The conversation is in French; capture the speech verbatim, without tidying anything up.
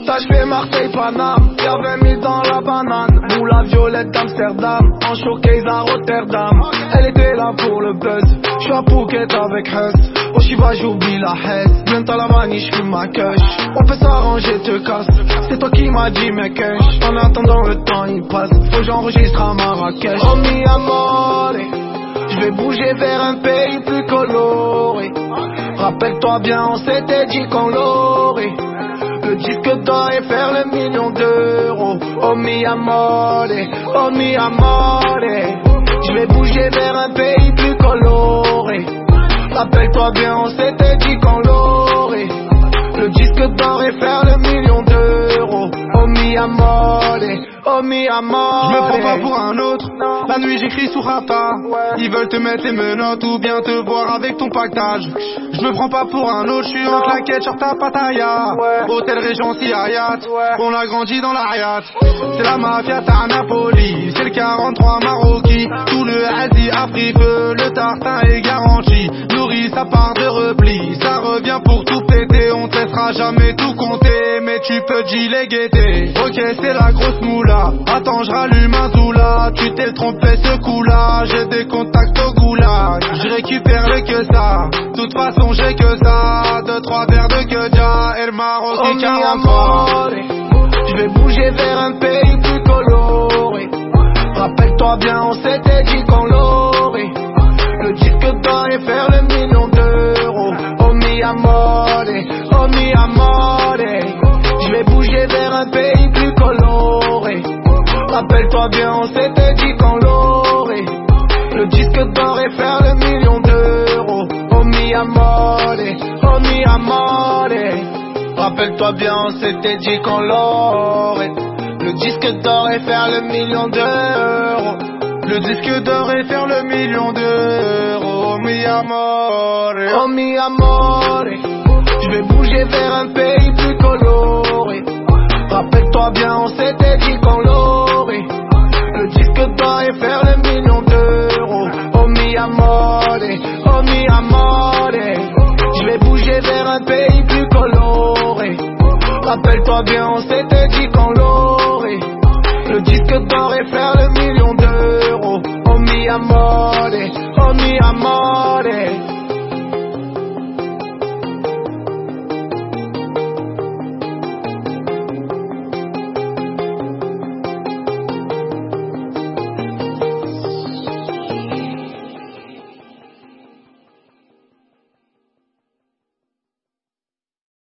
Montage fait Marseille Paname, y'a vingt mille dans la banane. Nous la violette d'Amsterdam, en showcase à Rotterdam. Elle était là pour le buzz, j'suis à Phuket avec Huss. Au Shiva j'oublie la Hesse, bientôt la manie j'fume ma kush. On peut s'arranger, te casse, c'est toi qui m'as dit mes cash. En attendant le temps il passe, faut que j'enregistre à Marrakech. Oh mi amore, j'vais bouger vers un pays plus coloré. Rappelle-toi bien, on s'était dit qu'on l'aurait. Le disque d'or et faire le million d'euros. Oh mi amore, oh mi amore. J'vais bouger vers un pays plus coloré. Rappelle-toi bien, on s'était dit qu'on l'aurait. Le disque d'or et faire le million d'euros. Oh mi amore, oh mi amore. Je me prends pas pour un autre. La nuit j'écris sous Rata. Ils veulent te mettre les menottes ou bien te voir avec ton pactage. Je me prends pas pour un autre, je suis en claquette sur ta pataya. Hôtel Regency Hayat, on a grandi dans l'Ariat. C'est la mafia à Napoli, c'est le quarante-trois Maroki. Tout le Asie a pris feu, le tartin est garanti. Nourris sa part de repli, ça revient pour tout péter. On te laissera jamais tout compter, mais tu peux gilet guetter. Ok c'est la grosse moula, attends je rallume un zoula. Tu t'es trompé ce coup là, j'ai des contacts au goulag. Je récupère le que ça, toute façon j'ai que ça. Deux trois verres de quedia, El Maroc oh quarante-trois. Je vais bouger vers un pays plus coloré. Rappelle-toi bien, on s'était dit qu'on l'aurait. Le disque d'or et faire le million d'euros. Oh mi amore, oh mi amore. Je vais bouger vers un pays plus coloré. Rappelle-toi bien, on s'était dit qu'on l'aurait. Le disque d'or et faire le million d'euros. Oh mi amore, oh mi amore. Rappelle-toi bien, on s'était dit qu'on l'aurait. Le disque d'or et faire le million d'euros. Le disque d'or et faire le million d'euros. Oh mi amore, oh mi amore. Je vais bouger vers un pays plus coloré. Rappelle-toi bien, on s'était dit qu'on l'aurait. Le disque d'or et faire le million d'euros. Oh mi amore, oh mi amore. Je vais bouger vers un pays plus coloré. Rappelle-toi bien, on s'était dit qu'on